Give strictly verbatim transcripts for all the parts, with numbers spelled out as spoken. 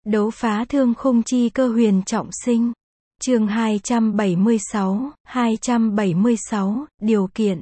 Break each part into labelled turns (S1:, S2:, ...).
S1: Đấu phá thương khung chi cơ huyền trọng sinh. Chương hai trăm bảy mươi sáu, hai trăm bảy mươi sáu, điều kiện.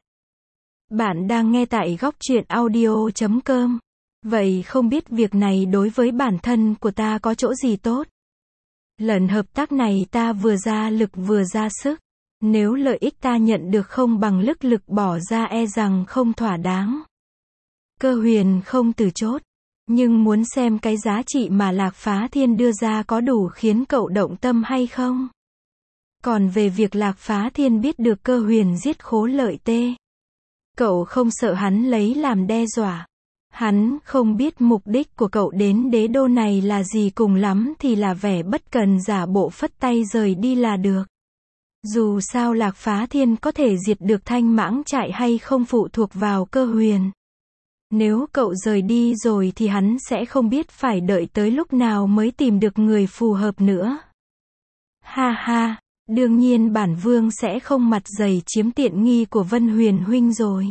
S1: Bạn đang nghe tại góc truyện audio chấm com. Vậy không biết việc này đối với bản thân của ta có chỗ gì tốt? Lần hợp tác này ta vừa ra lực vừa ra sức. Nếu lợi ích ta nhận được không bằng lực lực bỏ ra e rằng không thỏa đáng. Cơ huyền không từ chốt. Nhưng muốn xem cái giá trị mà Lạc Phá Thiên đưa ra có đủ khiến cậu động tâm hay không? Còn về việc Lạc Phá Thiên biết được cơ huyền giết Khố Lợi Tê, cậu không sợ hắn lấy làm đe dọa. Hắn không biết mục đích của cậu đến đế đô này là gì, cùng lắm thì là vẻ bất cần giả bộ phất tay rời đi là được. Dù sao Lạc Phá Thiên có thể diệt được Thanh Mãng Trại hay không phụ thuộc vào cơ huyền. Nếu cậu rời đi rồi thì hắn sẽ không biết phải đợi tới lúc nào mới tìm được người phù hợp nữa. Ha ha, đương nhiên bản vương sẽ không mặt dày chiếm tiện nghi của Vân Huyền huynh rồi.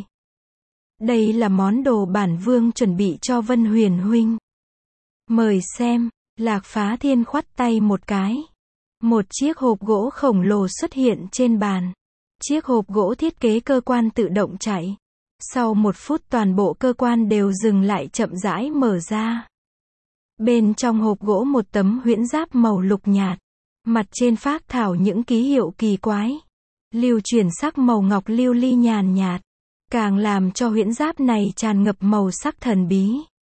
S1: Đây là món đồ bản vương chuẩn bị cho Vân Huyền huynh. Mời xem. Lạc Phá Thiên khoắt tay một cái. Một chiếc hộp gỗ khổng lồ xuất hiện trên bàn. Chiếc hộp gỗ thiết kế cơ quan tự động chạy. Sau một phút toàn bộ cơ quan đều dừng lại, chậm rãi mở ra. Bên trong hộp gỗ một tấm huyễn giáp màu lục nhạt. Mặt trên phác thảo những ký hiệu kỳ quái. Lưu chuyển sắc màu ngọc lưu ly nhàn nhạt. Càng làm cho huyễn giáp này tràn ngập màu sắc thần bí.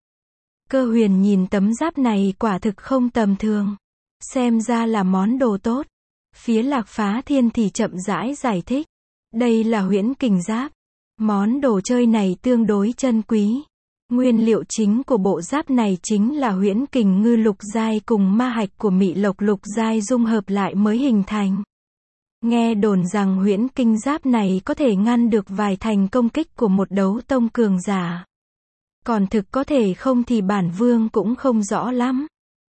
S1: Cơ huyền nhìn tấm giáp này quả thực không tầm thường. Xem ra là món đồ tốt. Phía Lạc Phá Thiên thì chậm rãi giải thích. Đây là huyễn kình giáp. Món đồ chơi này tương đối chân quý. Nguyên liệu chính của bộ giáp này chính là huyễn kình ngư lục giai cùng ma hạch của mị lộc lục giai dung hợp lại mới hình thành. Nghe đồn rằng huyễn kinh giáp này có thể ngăn được vài thành công kích của một đấu tông cường giả. Còn thực có thể không thì bản vương cũng không rõ lắm.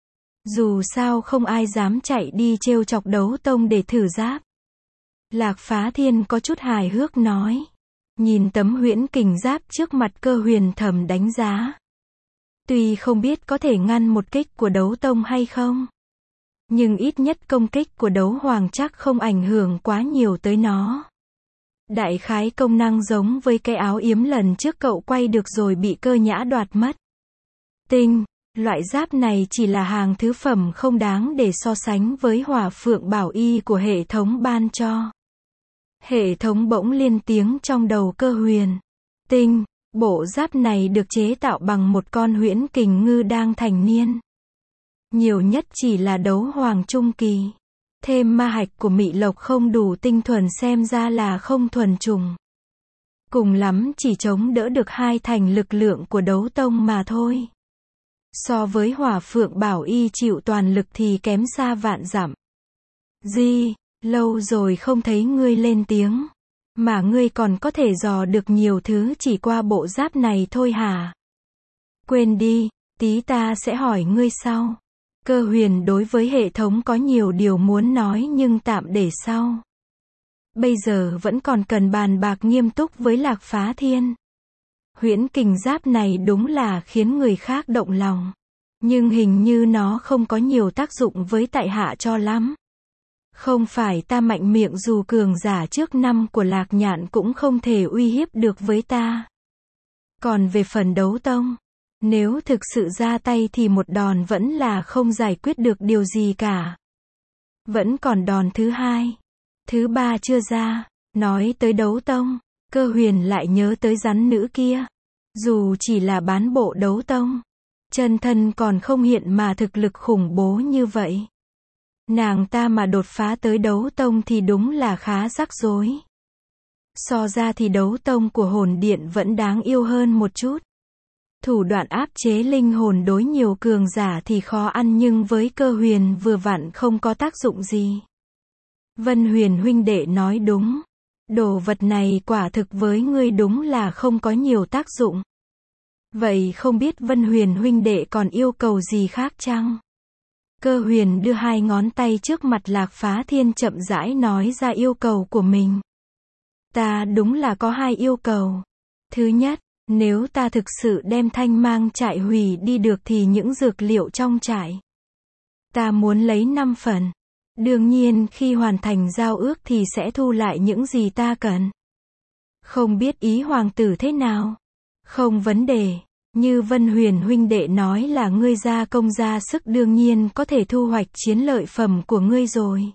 S1: Dù sao không ai dám chạy đi trêu chọc đấu tông để thử giáp. Lạc Phá Thiên có chút hài hước nói. Nhìn tấm huyễn kình giáp trước mặt, cơ huyền thầm đánh giá. Tuy không biết có thể ngăn một kích của đấu tông hay không, nhưng ít nhất công kích của đấu hoàng chắc không ảnh hưởng quá nhiều tới nó. Đại khái công năng giống với cái áo yếm lần trước cậu quay được rồi bị Cơ Nhã đoạt mất. Tinh, loại giáp này chỉ là hàng thứ phẩm không đáng để so sánh với Hỏa Phượng Bảo Y của hệ thống ban cho. Hệ thống bỗng liên tiếng trong đầu cơ huyền. Tinh, bộ giáp này được chế tạo bằng một con huyễn kình ngư đang thành niên. Nhiều nhất chỉ là đấu hoàng trung kỳ. Thêm ma hạch của mị lộc không đủ tinh thuần, xem ra là không thuần trùng. Cùng lắm chỉ chống đỡ được hai thành lực lượng của đấu tông mà thôi. So với Hỏa Phượng Bảo Y chịu toàn lực thì kém xa vạn dặm. Di, lâu rồi không thấy ngươi lên tiếng. Mà ngươi còn có thể dò được nhiều thứ chỉ qua bộ giáp này thôi hả? Quên đi, tí ta sẽ hỏi ngươi sau. Cơ huyền đối với hệ thống có nhiều điều muốn nói nhưng tạm để sau. Bây giờ vẫn còn cần bàn bạc nghiêm túc với Lạc Phá Thiên. Huyễn kình giáp này đúng là khiến người khác động lòng. Nhưng hình như nó không có nhiều tác dụng với tại hạ cho lắm. Không phải ta mạnh miệng, dù cường giả trước năm của Lạc Nhạn cũng không thể uy hiếp được với ta. Còn về phần đấu tông, nếu thực sự ra tay thì một đòn vẫn là không giải quyết được điều gì cả. Vẫn còn đòn thứ hai, thứ ba chưa ra. Nói tới đấu tông, cơ huyền lại nhớ tới rắn nữ kia. Dù chỉ là bán bộ đấu tông, chân thân còn không hiện mà thực lực khủng bố như vậy. Nàng ta mà đột phá tới đấu tông thì đúng là khá rắc rối. So ra thì đấu tông của hồn điện vẫn đáng yêu hơn một chút. Thủ đoạn áp chế linh hồn đối nhiều cường giả thì khó ăn, nhưng với cơ huyền vừa vặn không có tác dụng gì. Vân Huyền huynh đệ nói đúng. Đồ vật này quả thực với ngươi đúng là không có nhiều tác dụng. Vậy không biết Vân Huyền huynh đệ còn yêu cầu gì khác chăng? Cơ huyền đưa hai ngón tay trước mặt Lạc Phá Thiên, chậm rãi nói ra yêu cầu của mình. Ta đúng là có hai yêu cầu. Thứ nhất, nếu ta thực sự đem Thanh Mang Trại hủy đi được thì những dược liệu trong trại Ta muốn lấy năm phần. Đương nhiên khi hoàn thành giao ước thì sẽ thu lại những gì ta cần. Không biết ý hoàng tử thế nào? Không vấn đề. Như Vân Huyền huynh đệ nói là ngươi ra công ra sức đương nhiên có thể thu hoạch chiến lợi phẩm của ngươi rồi.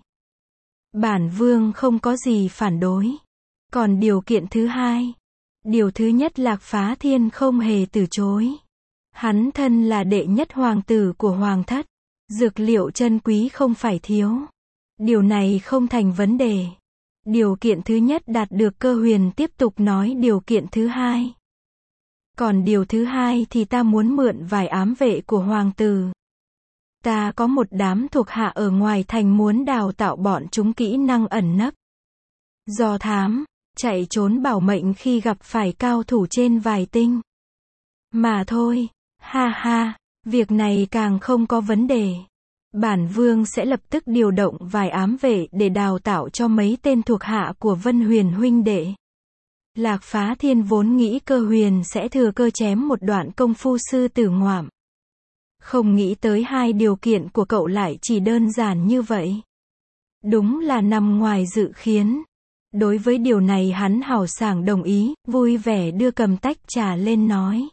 S1: Bản vương không có gì phản đối. Còn điều kiện thứ hai. Điều thứ nhất Lạc Phá Thiên không hề từ chối. Hắn thân là đệ nhất hoàng tử của hoàng thất. Dược liệu chân quý không phải thiếu. Điều này không thành vấn đề. Điều kiện thứ nhất đạt được. Cơ Huyền tiếp tục nói điều kiện thứ hai. Còn điều thứ hai thì ta muốn mượn vài ám vệ của hoàng tử. Ta có một đám thuộc hạ ở ngoài thành muốn đào tạo bọn chúng kỹ năng ẩn nấp. Do thám, chạy trốn bảo mệnh khi gặp phải cao thủ trên vài tinh. Mà thôi, ha ha, việc này càng không có vấn đề. Bản vương sẽ lập tức điều động vài ám vệ để đào tạo cho mấy tên thuộc hạ của Vân Huyền huynh đệ. Lạc Phá Thiên vốn nghĩ Cơ Huyền sẽ thừa cơ chém một đoạn công phu sư tử ngoạm. Không nghĩ tới hai điều kiện của cậu lại chỉ đơn giản như vậy. Đúng là nằm ngoài dự kiến. Đối với điều này hắn hào sảng đồng ý, vui vẻ đưa cầm tách trà lên nói.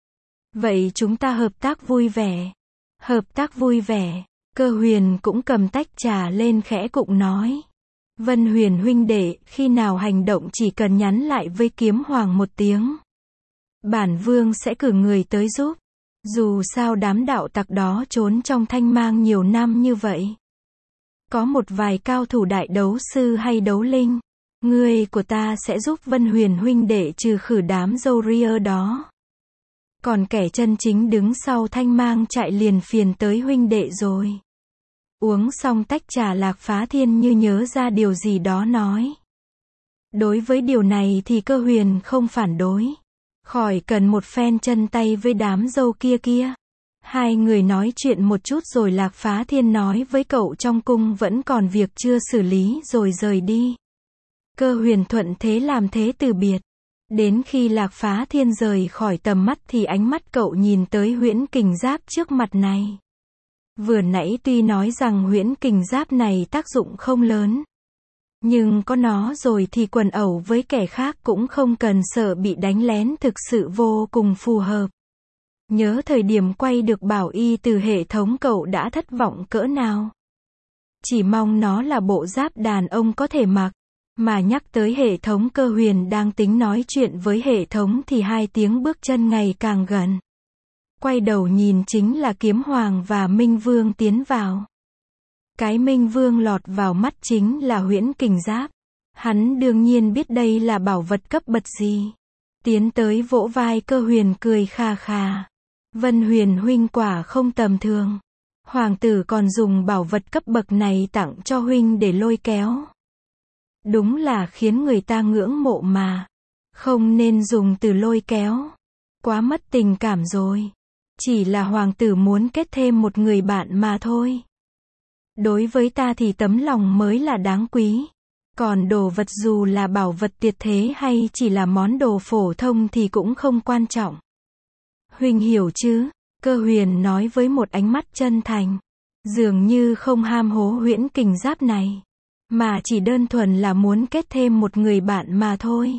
S1: Vậy chúng ta hợp tác vui vẻ. Hợp tác vui vẻ. Cơ Huyền cũng cầm tách trà lên khẽ cụng nói. Vân Huyền huynh đệ, khi nào hành động chỉ cần nhắn lại với Kiếm Hoàng một tiếng. Bản vương sẽ cử người tới giúp. Dù sao đám đạo tặc đó trốn trong thanh mang nhiều năm như vậy. Có một vài cao thủ đại đấu sư hay đấu linh. Người của ta sẽ giúp Vân Huyền huynh đệ trừ khử đám dâu ria đó. Còn kẻ chân chính đứng sau thanh mang chạy liền phiền tới huynh đệ rồi. Uống xong tách trà Lạc Phá Thiên như nhớ ra điều gì đó nói. Đối với điều này thì Cơ Huyền không phản đối. Khỏi cần một phen chân tay với đám dâu kia kia. Hai người nói chuyện một chút rồi Lạc Phá Thiên nói với cậu trong cung vẫn còn việc chưa xử lý rồi rời đi. Cơ Huyền thuận thế làm thế từ biệt. Đến khi Lạc Phá Thiên rời khỏi tầm mắt thì ánh mắt cậu nhìn tới huyễn kình giáp trước mặt này. Vừa nãy tuy nói rằng huyễn kình giáp này tác dụng không lớn. Nhưng có nó rồi thì quần ẩu với kẻ khác cũng không cần sợ bị đánh lén, thực sự vô cùng phù hợp. Nhớ thời điểm quay được bảo y từ hệ thống cậu đã thất vọng cỡ nào. Chỉ mong nó là bộ giáp đàn ông có thể mặc. Mà nhắc tới hệ thống Cơ Huyền đang tính nói chuyện với hệ thống thì hai tiếng bước chân ngày càng gần. Quay đầu nhìn chính là Kiếm Hoàng và Minh Vương tiến vào. Cái Minh Vương lọt vào mắt chính là huyễn kình giáp. Hắn đương nhiên biết đây là bảo vật cấp bậc gì. Tiến tới vỗ vai Cơ Huyền cười kha kha. Vân Huyền huynh quả không tầm thường. Hoàng tử còn dùng bảo vật cấp bậc này tặng cho huynh để lôi kéo. Đúng là khiến người ta ngưỡng mộ mà. Không nên dùng từ lôi kéo. Quá mất tình cảm rồi. Chỉ là hoàng tử muốn kết thêm một người bạn mà thôi. Đối với ta thì tấm lòng mới là đáng quý. Còn đồ vật dù là bảo vật tuyệt thế hay chỉ là món đồ phổ thông thì cũng không quan trọng. Huynh hiểu chứ? Cơ Huyền nói với một ánh mắt chân thành. Dường như không ham hố huyễn kình giáp này. Mà chỉ đơn thuần là muốn kết thêm một người bạn mà thôi.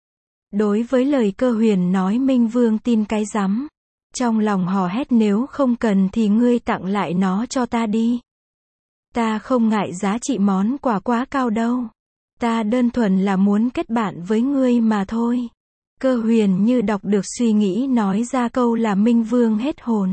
S1: Đối với lời Cơ Huyền nói Minh Vương tin cái rắm. Trong lòng hò hét nếu không cần thì ngươi tặng lại nó cho ta đi. Ta không ngại giá trị món quà quá cao đâu. Ta đơn thuần là muốn kết bạn với ngươi mà thôi. Cơ Huyền như đọc được suy nghĩ nói ra câu là Minh Vương hết hồn.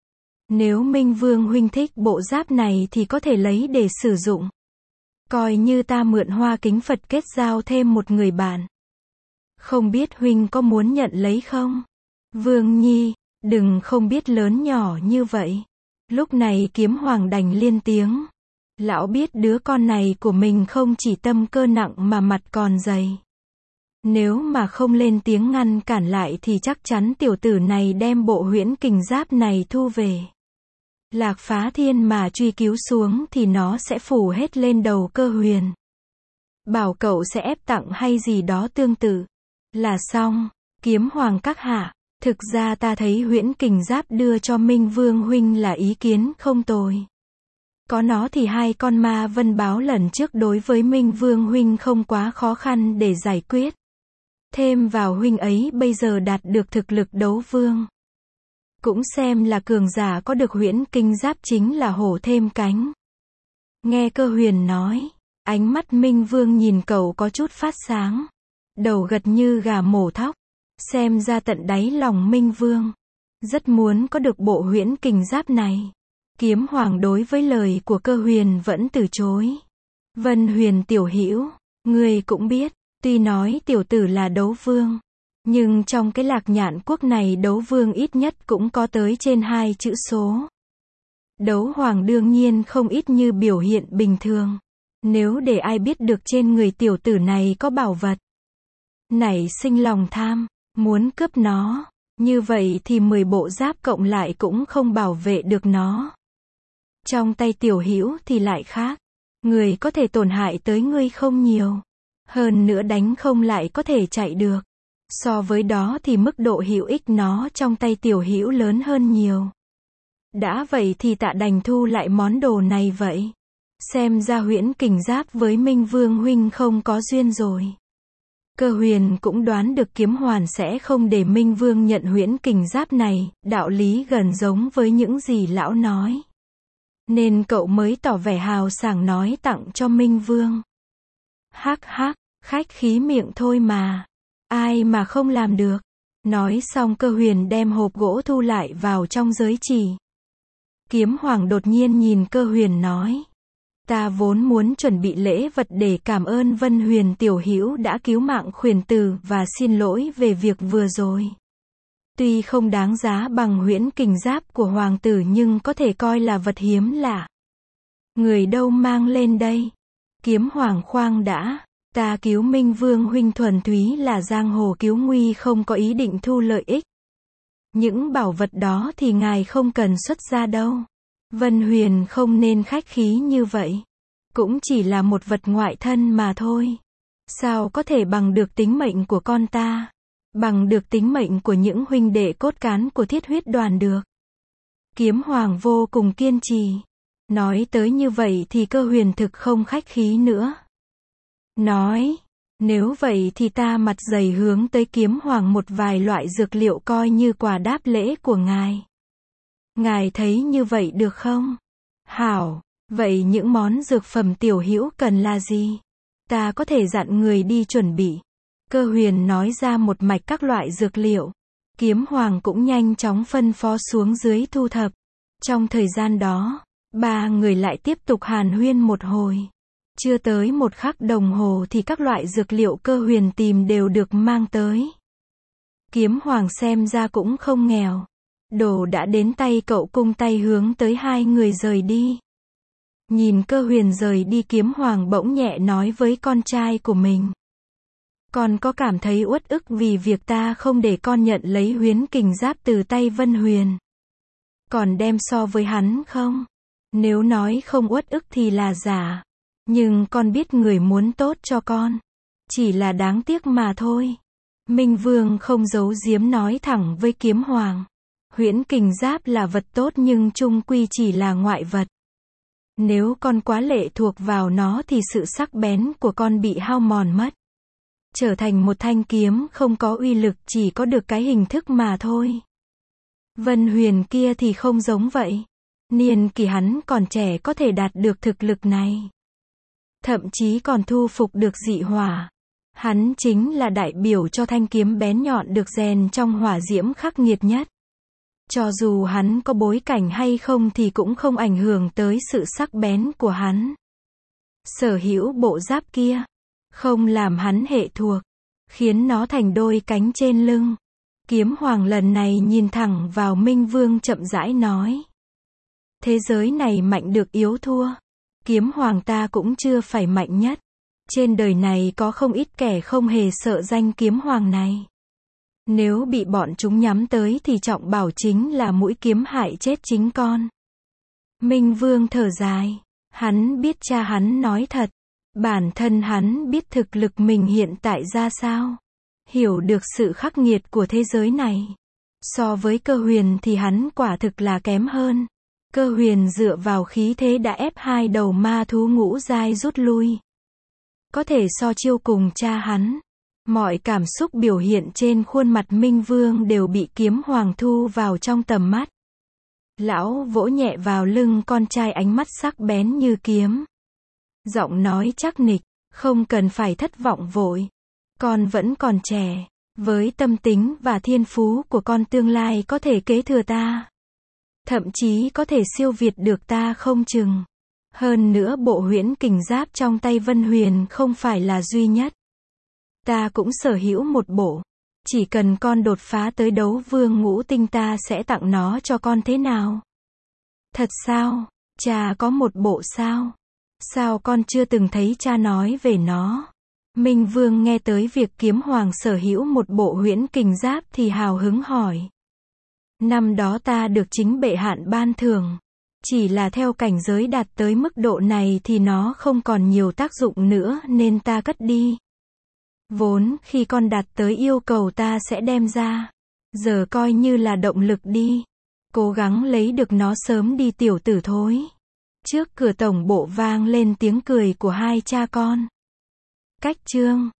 S1: Nếu Minh Vương huynh thích bộ giáp này thì có thể lấy để sử dụng. Coi như ta mượn Hoa Kính Phật kết giao thêm một người bạn. Không biết huynh có muốn nhận lấy không? Vương Nhi, đừng không biết lớn nhỏ như vậy. Lúc này Kiếm Hoàng đành liên tiếng. Lão biết đứa con này của mình không chỉ tâm cơ nặng mà mặt còn dày. Nếu mà không lên tiếng ngăn cản lại thì chắc chắn tiểu tử này đem bộ huyễn kình giáp này thu về. Lạc Phá Thiên mà truy cứu xuống thì nó sẽ phủ hết lên đầu Cơ Huyền. Bảo cậu sẽ ép tặng hay gì đó tương tự. Là xong. Kiếm Hoàng các hạ. Thực ra ta thấy huyễn kình giáp đưa cho Minh Vương huynh là ý kiến không tồi. Có nó thì hai con ma vân báo lần trước đối với Minh Vương huynh không quá khó khăn để giải quyết. Thêm vào huynh ấy bây giờ đạt được thực lực đấu vương. Cũng xem là cường giả có được huyễn kinh giáp chính là hổ thêm cánh. Nghe Cơ Huyền nói, ánh mắt Minh Vương nhìn cậu có chút phát sáng. Đầu gật như gà mổ thóc. Xem ra tận đáy lòng Minh Vương rất muốn có được bộ huyễn kình giáp này. Kiếm Hoàng đối với lời của Cơ Huyền vẫn từ chối. Vân Huyền tiểu hữu, ngươi cũng biết, tuy nói tiểu tử là đấu vương, nhưng trong cái Lạc Nhạn quốc này đấu vương ít nhất cũng có tới trên hai chữ số. Đấu hoàng đương nhiên không ít như biểu hiện bình thường. Nếu để ai biết được trên người tiểu tử này có bảo vật, nảy sinh lòng tham, muốn cướp nó, như vậy thì mười bộ giáp cộng lại cũng không bảo vệ được nó. Trong tay tiểu hữu thì lại khác. Người có thể tổn hại tới ngươi không nhiều. Hơn nữa đánh không lại có thể chạy được. So với đó thì mức độ hữu ích nó trong tay tiểu hữu lớn hơn nhiều. Đã vậy thì tạ đành thu lại món đồ này vậy. Xem ra huyễn kình giáp với Minh Vương huynh không có duyên rồi. Cơ Huyền cũng đoán được Kiếm Hoàn sẽ không để Minh Vương nhận huyễn kình giáp này, đạo lý gần giống với những gì lão nói. Nên cậu mới tỏ vẻ hào sảng nói tặng cho Minh Vương. Hắc hắc, khách khí miệng thôi mà. Ai mà không làm được. Nói xong Cơ Huyền đem hộp gỗ thu lại vào trong giới chỉ. Kiếm Hoàng đột nhiên nhìn Cơ Huyền nói. Ta vốn muốn chuẩn bị lễ vật để cảm ơn Vân Huyền tiểu hữu đã cứu mạng khuyển tử và xin lỗi về việc vừa rồi. Tuy không đáng giá bằng huyễn kình giáp của hoàng tử nhưng có thể coi là vật hiếm lạ. Người đâu mang lên đây? Kiếm Hoàng khoang đã. Ta cứu Minh Vương huynh thuần túy là giang hồ cứu nguy không có ý định thu lợi ích. Những bảo vật đó thì ngài không cần xuất ra đâu. Vân Huyền không nên khách khí như vậy. Cũng chỉ là một vật ngoại thân mà thôi. Sao có thể bằng được tính mệnh của con ta? Bằng được tính mệnh của những huynh đệ cốt cán của Thiết Huyết Đoàn được. Kiếm Hoàng vô cùng kiên trì. Nói tới như vậy thì Cơ Huyền thực không khách khí nữa. Nói, nếu vậy thì ta mặt dày hướng tới Kiếm Hoàng một vài loại dược liệu coi như quà đáp lễ của ngài. Ngài thấy như vậy được không? Hảo, vậy những món dược phẩm tiểu hữu cần là gì? Ta có thể dặn người đi chuẩn bị. Cơ Huyền nói ra một mạch các loại dược liệu. Kiếm Hoàng cũng nhanh chóng phân phó xuống dưới thu thập. Trong thời gian đó, ba người lại tiếp tục hàn huyên một hồi. Chưa tới một khắc đồng hồ thì các loại dược liệu Cơ Huyền tìm đều được mang tới. Kiếm Hoàng xem ra cũng không nghèo. Đồ đã đến tay cậu cung tay hướng tới hai người rời đi. Nhìn Cơ Huyền rời đi Kiếm Hoàng bỗng nhẹ nói với con trai của mình. Con có cảm thấy uất ức vì việc ta không để con nhận lấy huyễn kình giáp từ tay Vân Huyền? Còn đem so với hắn không? Nếu nói không uất ức thì là giả. Nhưng con biết người muốn tốt cho con. Chỉ là đáng tiếc mà thôi. Minh Vương không giấu giếm nói thẳng với Kiếm Hoàng. Huyễn kình giáp là vật tốt nhưng chung quy chỉ là ngoại vật. Nếu con quá lệ thuộc vào nó thì sự sắc bén của con bị hao mòn mất. Trở thành một thanh kiếm không có uy lực chỉ có được cái hình thức mà thôi. Vân Huyền kia thì không giống vậy. Niên kỷ hắn còn trẻ có thể đạt được thực lực này. Thậm chí còn thu phục được dị hỏa. Hắn chính là đại biểu cho thanh kiếm bén nhọn được rèn trong hỏa diễm khắc nghiệt nhất. Cho dù hắn có bối cảnh hay không thì cũng không ảnh hưởng tới sự sắc bén của hắn. Sở hữu bộ giáp kia, không làm hắn hệ thuộc, khiến nó thành đôi cánh trên lưng. Kiếm Hoàng lần này nhìn thẳng vào Minh Vương chậm rãi nói. Thế giới này mạnh được yếu thua. Kiếm Hoàng ta cũng chưa phải mạnh nhất. Trên đời này có không ít kẻ không hề sợ danh Kiếm Hoàng này. Nếu bị bọn chúng nhắm tới thì trọng bảo chính là mũi kiếm hại chết chính con. Minh Vương thở dài. Hắn biết cha hắn nói thật. Bản thân hắn biết thực lực mình hiện tại ra sao. Hiểu được sự khắc nghiệt của thế giới này. So với Cơ Huyền thì hắn quả thực là kém hơn. Cơ huyền dựa vào khí thế đã ép hai đầu ma thú ngũ giai rút lui. Có thể so chiêu cùng cha hắn. Mọi cảm xúc biểu hiện trên khuôn mặt Minh Vương đều bị kiếm hoàng thu vào trong tầm mắt. Lão vỗ nhẹ vào lưng con trai, ánh mắt sắc bén như kiếm. Giọng nói chắc nịch, không cần phải thất vọng vội. Con vẫn còn trẻ. Với tâm tính và thiên phú của con, tương lai có thể kế thừa ta. Thậm chí có thể siêu việt được ta không chừng. Hơn nữa bộ huyễn kình giáp trong tay Vân Huyền không phải là duy nhất. Ta cũng sở hữu một bộ. Chỉ cần con đột phá tới đấu vương ngũ tinh, ta sẽ tặng nó cho con, thế nào? Thật sao? Cha có một bộ sao? Sao con chưa từng thấy cha nói về nó? Minh Vương nghe tới việc kiếm hoàng sở hữu một bộ huyễn kình giáp thì hào hứng hỏi. Năm đó ta được chính bệ hạn ban thưởng. Chỉ là theo cảnh giới đạt tới mức độ này thì nó không còn nhiều tác dụng nữa nên ta cất đi. Vốn khi con đạt tới yêu cầu ta sẽ đem ra. Giờ coi như là động lực đi. Cố gắng lấy được nó sớm đi tiểu tử thối. Trước cửa tổng bộ vang lên tiếng cười của hai cha con. Cách chương